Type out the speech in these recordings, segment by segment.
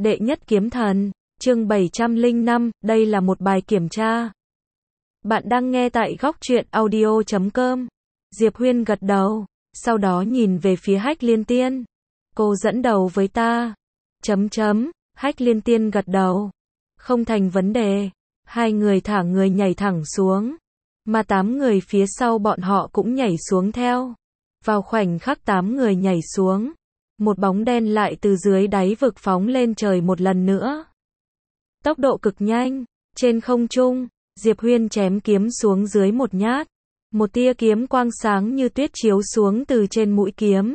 Đệ nhất kiếm thần, chương 705, đây là một bài kiểm tra. Bạn đang nghe tại góc truyện audio.com. Diệp Huyên gật đầu, sau đó nhìn về phía Hách Liên Tiên. Cô dẫn đầu với ta. Hách Liên Tiên gật đầu. Không thành vấn đề. Hai người thả người nhảy thẳng xuống. Mà 8 người phía sau bọn họ cũng nhảy xuống theo. Vào khoảnh khắc 8 người nhảy xuống, một bóng đen lại từ dưới đáy vực phóng lên trời một lần nữa. Tốc độ cực nhanh, trên không trung, Diệp Huyên chém kiếm xuống dưới một nhát. Một tia kiếm quang sáng như tuyết chiếu xuống từ trên mũi kiếm.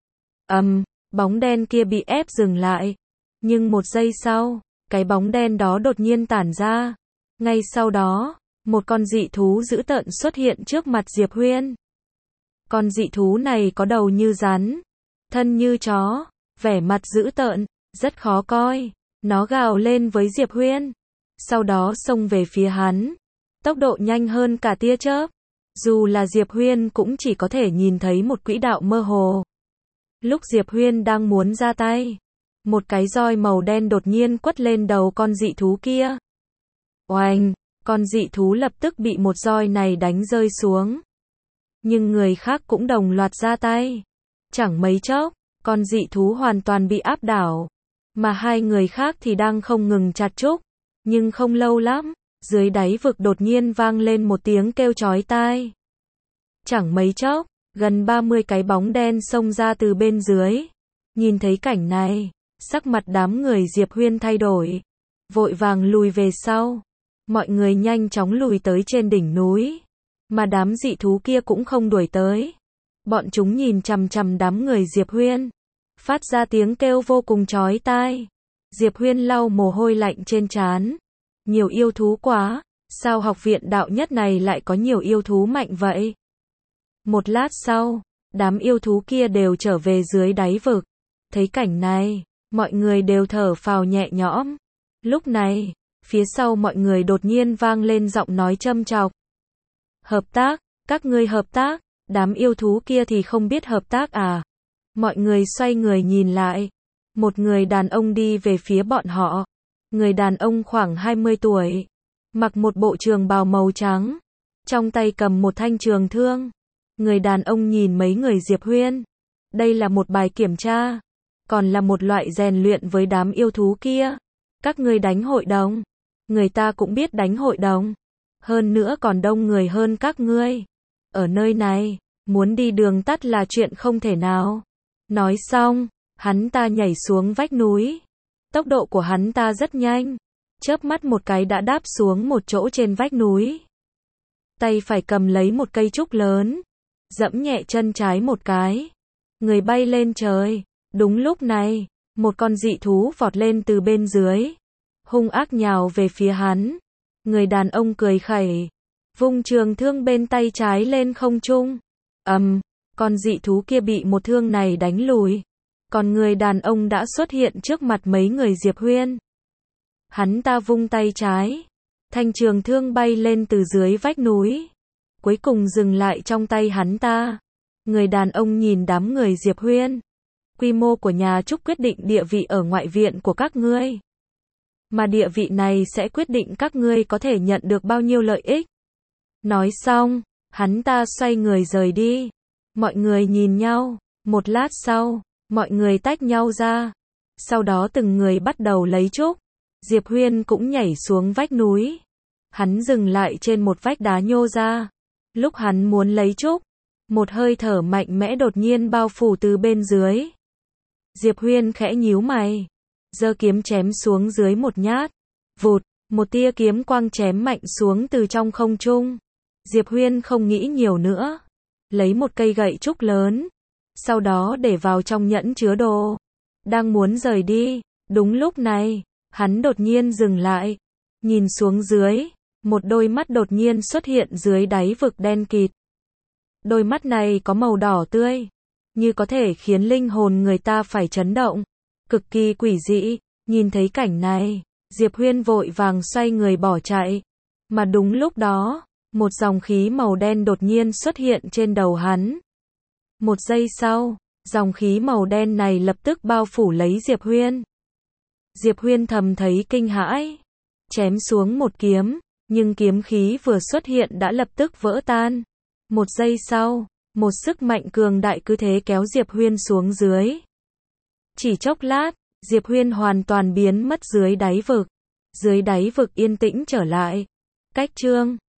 Bóng đen kia bị ép dừng lại. Nhưng một giây sau, cái bóng đen đó đột nhiên tản ra. Ngay sau đó, một con dị thú dữ tợn xuất hiện trước mặt Diệp Huyên. Con dị thú này có đầu như rắn, thân như chó, vẻ mặt dữ tợn, rất khó coi. Nó gào lên với Diệp Huyên, sau đó xông về phía hắn. Tốc độ nhanh hơn cả tia chớp. Dù là Diệp Huyên cũng chỉ có thể nhìn thấy một quỹ đạo mơ hồ. Lúc Diệp Huyên đang muốn ra tay, một cái roi màu đen đột nhiên quất lên đầu con dị thú kia. Oanh, con dị thú lập tức bị một roi này đánh rơi xuống. Nhưng người khác cũng đồng loạt ra tay. Chẳng mấy chốc, con dị thú hoàn toàn bị áp đảo. Mà hai người khác thì đang không ngừng chặt trúc. Nhưng không lâu lắm, dưới đáy vực đột nhiên vang lên một tiếng kêu chói tai. Chẳng mấy chốc, gần 30 cái bóng đen xông ra từ bên dưới. Nhìn thấy cảnh này, sắc mặt đám người Diệp Huyên thay đổi. Vội vàng lùi về sau. Mọi người nhanh chóng lùi tới trên đỉnh núi. Mà đám dị thú kia cũng không đuổi tới. Bọn chúng nhìn chằm chằm đám người Diệp Huyên, phát ra tiếng kêu vô cùng chói tai. Diệp Huyên lau mồ hôi lạnh trên trán. Nhiều yêu thú quá, sao học viện đạo nhất này lại có nhiều yêu thú mạnh vậy? Một lát sau, đám yêu thú kia đều trở về dưới đáy vực. Thấy cảnh này, mọi người đều thở phào nhẹ nhõm. Lúc này, phía sau mọi người đột nhiên vang lên giọng nói châm chọc. Hợp tác, các ngươi hợp tác, đám yêu thú kia thì không biết hợp tác à? Mọi người xoay người nhìn lại. Một người đàn ông đi về phía bọn họ. Người đàn ông khoảng 20 tuổi. Mặc một bộ trường bào màu trắng. Trong tay cầm một thanh trường thương. Người đàn ông nhìn mấy người Diệp Huyên. Đây là một bài kiểm tra. Còn là một loại rèn luyện với đám yêu thú kia. Các ngươi đánh hội đồng. Người ta cũng biết đánh hội đồng. Hơn nữa còn đông người hơn các ngươi. Ở nơi này, muốn đi đường tắt là chuyện không thể nào. Nói xong, hắn ta nhảy xuống vách núi. Tốc độ của hắn ta rất nhanh. Chớp mắt một cái đã đáp xuống một chỗ trên vách núi. Tay phải cầm lấy một cây trúc lớn. Dẫm nhẹ chân trái một cái. Người bay lên trời. Đúng lúc này, một con dị thú vọt lên từ bên dưới. Hung ác nhào về phía hắn. Người đàn ông cười khẩy. Vung trường thương bên tay trái lên không trung. Con dị thú kia bị một thương này đánh lùi. Còn người đàn ông đã xuất hiện trước mặt mấy người Diệp Huyên. Hắn ta vung tay trái. Thanh trường thương bay lên từ dưới vách núi. Cuối cùng dừng lại trong tay hắn ta. Người đàn ông nhìn đám người Diệp Huyên. Quy mô của nhà Trúc quyết định địa vị ở ngoại viện của các ngươi. Mà địa vị này sẽ quyết định các ngươi có thể nhận được bao nhiêu lợi ích. Nói xong, hắn ta xoay người rời đi. Mọi người nhìn nhau. Một lát sau, mọi người tách nhau ra. Sau đó từng người bắt đầu lấy trúc. Diệp Huyên cũng nhảy xuống vách núi. Hắn dừng lại trên một vách đá nhô ra. Lúc hắn muốn lấy trúc, một hơi thở mạnh mẽ đột nhiên bao phủ từ bên dưới. Diệp Huyên khẽ nhíu mày. Giơ kiếm chém xuống dưới một nhát. Vụt, một tia kiếm quang chém mạnh xuống từ trong không trung. Diệp Huyên không nghĩ nhiều nữa. Lấy một cây gậy trúc lớn. Sau đó để vào trong nhẫn chứa đồ. Đang muốn rời đi. Đúng lúc này, hắn đột nhiên dừng lại. Nhìn xuống dưới. Một đôi mắt đột nhiên xuất hiện dưới đáy vực đen kịt. Đôi mắt này có màu đỏ tươi. Như có thể khiến linh hồn người ta phải chấn động. Cực kỳ quỷ dị. Nhìn thấy cảnh này, Diệp Huyên vội vàng xoay người bỏ chạy. Mà đúng lúc đó, một dòng khí màu đen đột nhiên xuất hiện trên đầu hắn. Một giây sau, dòng khí màu đen này lập tức bao phủ lấy Diệp Huyên. Diệp Huyên thầm thấy kinh hãi. Chém xuống một kiếm, nhưng kiếm khí vừa xuất hiện đã lập tức vỡ tan. Một giây sau, một sức mạnh cường đại cứ thế kéo Diệp Huyên xuống dưới. Chỉ chốc lát, Diệp Huyên hoàn toàn biến mất dưới đáy vực. Dưới đáy vực yên tĩnh trở lại. Cách chương